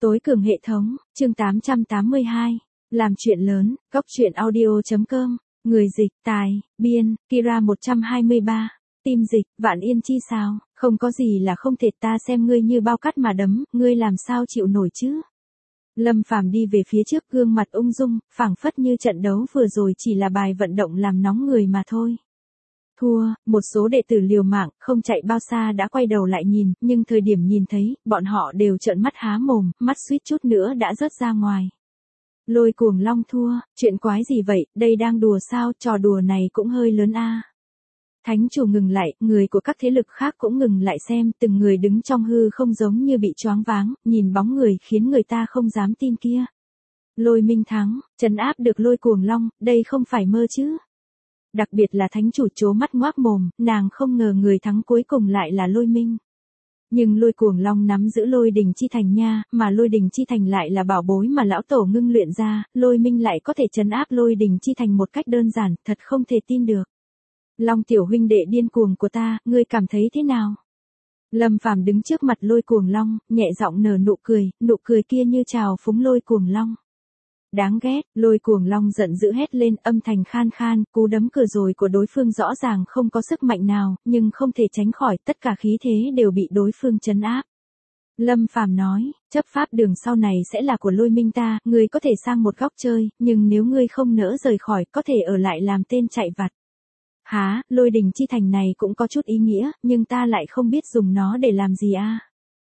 Tối cường hệ thống, chương 882. Làm chuyện lớn, góc truyện audio.com. Người dịch, tài, biên, Kira 123. Tim dịch, Vạn Yên chi sao, không có gì là không thể, ta xem ngươi như bao cát mà đấm, ngươi làm sao chịu nổi chứ. Lâm Phàm đi về phía trước, gương mặt ung dung, phảng phất như trận đấu vừa rồi chỉ là bài vận động làm nóng người mà thôi. Thua, một số đệ tử liều mạng, không chạy bao xa đã quay đầu lại nhìn, nhưng thời điểm nhìn thấy, bọn họ đều trợn mắt há mồm, mắt suýt chút nữa đã rớt ra ngoài. Lôi Cuồng Long thua, chuyện quái gì vậy, đây đang đùa sao, trò đùa này cũng hơi lớn a. Thánh chủ ngừng lại, người của các thế lực khác cũng ngừng lại xem, từng người đứng trong hư không giống như bị choáng váng, nhìn bóng người khiến người ta không dám tin kia. Lôi Minh thắng, trấn áp được Lôi Cuồng Long, đây không phải mơ chứ. Đặc biệt là thánh chủ trố mắt ngoác mồm, nàng không ngờ người thắng cuối cùng lại là Lôi Minh. Nhưng Lôi Cuồng Long nắm giữ Lôi Đình Chi Thành nha, mà Lôi Đình Chi Thành lại là bảo bối mà lão tổ ngưng luyện ra, Lôi Minh lại có thể trấn áp Lôi Đình Chi Thành một cách đơn giản, thật không thể tin được. Long tiểu huynh đệ điên cuồng của ta, ngươi cảm thấy thế nào? Lâm Phàm đứng trước mặt Lôi Cuồng Long, nhẹ giọng nở nụ cười kia như chào phúng Lôi Cuồng Long. Đáng ghét, Lôi Cuồng Long giận dữ hét lên, âm thanh khan khan, cú đấm cửa rồi của đối phương rõ ràng không có sức mạnh nào, nhưng không thể tránh khỏi, tất cả khí thế đều bị đối phương trấn áp. Lâm Phàm nói, chấp pháp đường sau này sẽ là của Lôi Minh ta, ngươi có thể sang một góc chơi, nhưng nếu ngươi không nỡ rời khỏi, có thể ở lại làm tên chạy vặt. Hả, Lôi Đình Chi Thành này cũng có chút ý nghĩa, nhưng ta lại không biết dùng nó để làm gì a.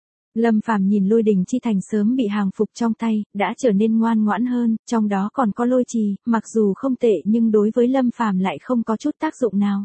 Lâm Phàm nhìn Lôi Đình Chi Thành sớm bị hàng phục trong tay, đã trở nên ngoan ngoãn hơn, trong đó còn có lôi trì, mặc dù không tệ nhưng đối với Lâm Phàm lại không có chút tác dụng nào.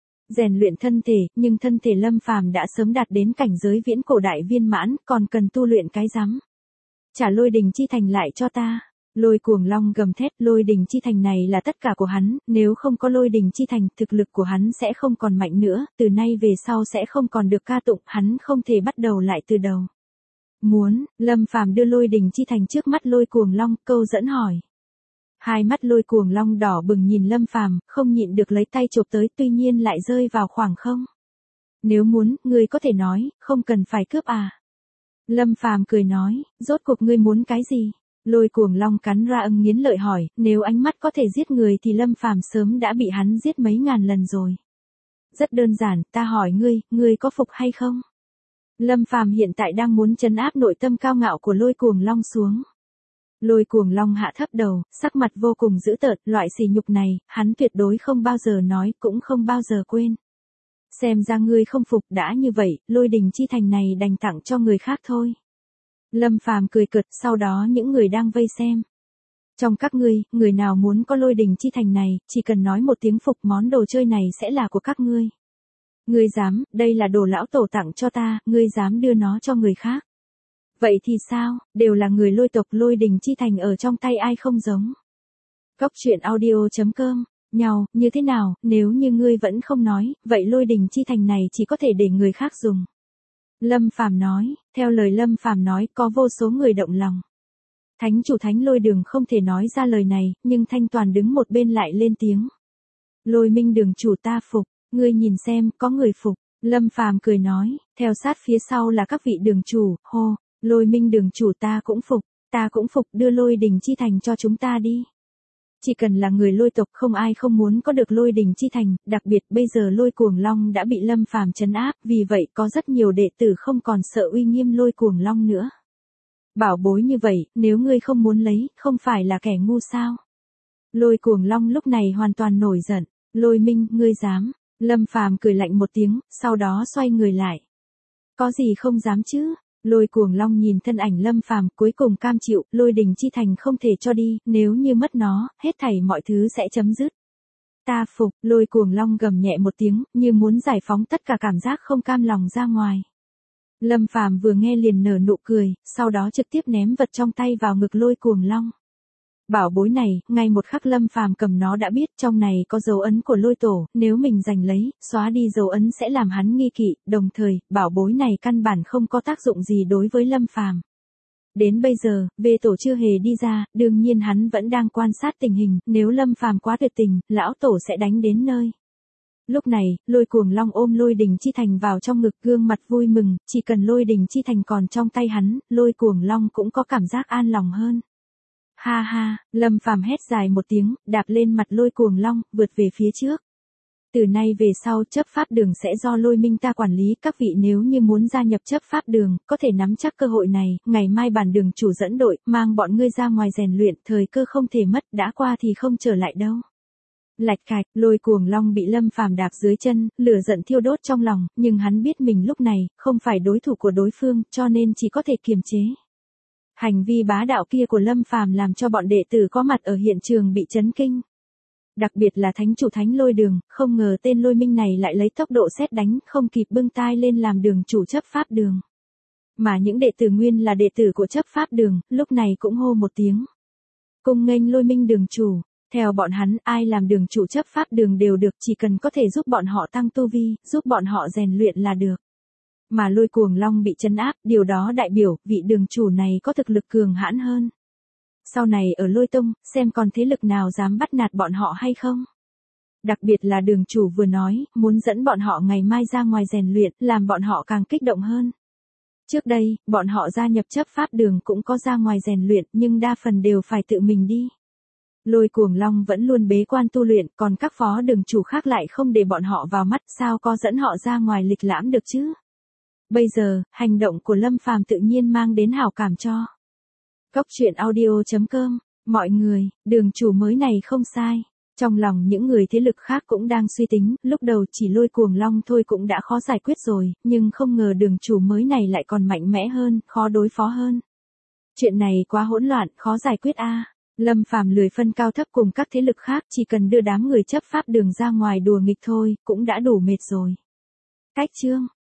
Rèn luyện thân thể, nhưng thân thể Lâm Phàm đã sớm đạt đến cảnh giới viễn cổ đại viên mãn, còn cần tu luyện cái rắm. Trả Lôi Đình Chi Thành lại cho ta. Lôi Cuồng Long gầm thét, Lôi Đình Chi Thành này là tất cả của hắn, nếu không có Lôi Đình Chi Thành, thực lực của hắn sẽ không còn mạnh nữa, từ nay về sau sẽ không còn được ca tụng, hắn không thể bắt đầu lại từ đầu. Muốn, Lâm Phàm đưa Lôi Đình Chi Thành trước mắt Lôi Cuồng Long, câu dẫn hỏi. Hai mắt Lôi Cuồng Long đỏ bừng nhìn Lâm Phàm, không nhịn được lấy tay chộp tới, tuy nhiên lại rơi vào khoảng không. Nếu muốn, ngươi có thể nói, không cần phải cướp à. Lâm Phàm cười nói, rốt cuộc ngươi muốn cái gì? Lôi Cuồng Long cắn ra nghiến lợi hỏi, nếu ánh mắt có thể giết người thì Lâm Phàm sớm đã bị hắn giết mấy ngàn lần rồi. Rất đơn giản, ta hỏi ngươi có phục hay không? Lâm Phàm hiện tại đang muốn trấn áp nội tâm cao ngạo của Lôi Cuồng Long xuống. Lôi Cuồng Long hạ thấp đầu, sắc mặt vô cùng dữ tợn, loại sỉ nhục này, hắn tuyệt đối không bao giờ nói, cũng không bao giờ quên. Xem ra ngươi không phục, đã như vậy, Lôi Đình Chi Thành này đành tặng cho người khác thôi. Lâm Phàm cười cợt, sau đó những người đang vây xem. Trong các ngươi, người nào muốn có Lôi Đình Chi Thành này, chỉ cần nói một tiếng phục, món đồ chơi này sẽ là của các ngươi. Ngươi dám, đây là đồ lão tổ tặng cho ta, ngươi dám đưa nó cho người khác. Vậy thì sao, đều là người Lôi tộc, Lôi Đình Chi Thành ở trong tay ai không giống. Góc truyện audio.com, nhau, như thế nào, nếu như ngươi vẫn không nói, vậy Lôi Đình Chi Thành này chỉ có thể để người khác dùng. Lâm Phàm nói, theo lời Lâm Phàm nói, có vô số người động lòng. Thánh chủ Thánh Lôi Đường không thể nói ra lời này, nhưng Thanh Toàn đứng một bên lại lên tiếng. Lôi Minh đường chủ ta phục, ngươi nhìn xem, có người phục. Lâm Phàm cười nói, theo sát phía sau là các vị đường chủ, hô, Lôi Minh đường chủ ta cũng phục, đưa Lôi Đình Chi Thành cho chúng ta đi. Chỉ cần là người Lôi tộc không ai không muốn có được Lôi Đình Chi Thành, đặc biệt bây giờ Lôi Cuồng Long đã bị Lâm Phàm trấn áp, vì vậy có rất nhiều đệ tử không còn sợ uy nghiêm Lôi Cuồng Long nữa. Bảo bối như vậy, nếu ngươi không muốn lấy, không phải là kẻ ngu sao? Lôi Cuồng Long lúc này hoàn toàn nổi giận, Lôi Minh, ngươi dám? Lâm Phàm cười lạnh một tiếng, sau đó xoay người lại. Có gì không dám chứ? Lôi Cuồng Long nhìn thân ảnh Lâm Phàm, cuối cùng cam chịu, Lôi Đình Chi Thành không thể cho đi, nếu như mất nó, hết thảy mọi thứ sẽ chấm dứt. Ta phục, Lôi Cuồng Long gầm nhẹ một tiếng, như muốn giải phóng tất cả cảm giác không cam lòng ra ngoài. Lâm Phàm vừa nghe liền nở nụ cười, sau đó trực tiếp ném vật trong tay vào ngực Lôi Cuồng Long. Bảo bối này, ngay một khắc Lâm Phàm cầm nó đã biết trong này có dấu ấn của Lôi tổ, nếu mình giành lấy, xóa đi dấu ấn sẽ làm hắn nghi kỵ, đồng thời, bảo bối này căn bản không có tác dụng gì đối với Lâm Phàm. Đến bây giờ, về tổ chưa hề đi ra, đương nhiên hắn vẫn đang quan sát tình hình, nếu Lâm Phàm quá tuyệt tình, lão tổ sẽ đánh đến nơi. Lúc này, Lôi Cuồng Long ôm Lôi Đình Chi Thành vào trong ngực, gương mặt vui mừng, chỉ cần Lôi Đình Chi Thành còn trong tay hắn, Lôi Cuồng Long cũng có cảm giác an lòng hơn. Ha ha, Lâm Phàm hét dài một tiếng, đạp lên mặt Lôi Cuồng Long, vượt về phía trước. Từ nay về sau chấp pháp đường sẽ do Lôi Minh ta quản lý, các vị nếu như muốn gia nhập chấp pháp đường, có thể nắm chắc cơ hội này, ngày mai bản đường chủ dẫn đội, mang bọn ngươi ra ngoài rèn luyện, thời cơ không thể mất, đã qua thì không trở lại đâu. Lạch cạch, Lôi Cuồng Long bị Lâm Phàm đạp dưới chân, lửa giận thiêu đốt trong lòng, nhưng hắn biết mình lúc này, không phải đối thủ của đối phương, cho nên chỉ có thể kiềm chế. Hành vi bá đạo kia của Lâm Phàm làm cho bọn đệ tử có mặt ở hiện trường bị chấn kinh. Đặc biệt là thánh chủ Thánh Lôi Đường, không ngờ tên Lôi Minh này lại lấy tốc độ sét đánh, không kịp bưng tai lên làm đường chủ chấp pháp đường. Mà những đệ tử nguyên là đệ tử của chấp pháp đường, lúc này cũng hô một tiếng. Cung nghênh Lôi Minh đường chủ. Theo bọn hắn, ai làm đường chủ chấp pháp đường đều được, chỉ cần có thể giúp bọn họ tăng tu vi, giúp bọn họ rèn luyện là được. Mà Lôi Cuồng Long bị trấn áp, điều đó đại biểu, vị đường chủ này có thực lực cường hãn hơn. Sau này ở Lôi Tông, xem còn thế lực nào dám bắt nạt bọn họ hay không. Đặc biệt là đường chủ vừa nói, muốn dẫn bọn họ ngày mai ra ngoài rèn luyện, làm bọn họ càng kích động hơn. Trước đây, bọn họ gia nhập chấp pháp đường cũng có ra ngoài rèn luyện, nhưng đa phần đều phải tự mình đi. Lôi Cuồng Long vẫn luôn bế quan tu luyện, còn các phó đường chủ khác lại không để bọn họ vào mắt, sao có dẫn họ ra ngoài lịch lãm được chứ? Bây giờ, hành động của Lâm Phàm tự nhiên mang đến hảo cảm cho. Cốc truyện audio.com, mọi người, đường chủ mới này không sai. Trong lòng những người thế lực khác cũng đang suy tính, lúc đầu chỉ Lôi Cuồng Long thôi cũng đã khó giải quyết rồi, nhưng không ngờ đường chủ mới này lại còn mạnh mẽ hơn, khó đối phó hơn. Chuyện này quá hỗn loạn, khó giải quyết a. Lâm Phàm lười phân cao thấp cùng các thế lực khác, chỉ cần đưa đám người chấp pháp đường ra ngoài đùa nghịch thôi, cũng đã đủ mệt rồi. Cách chương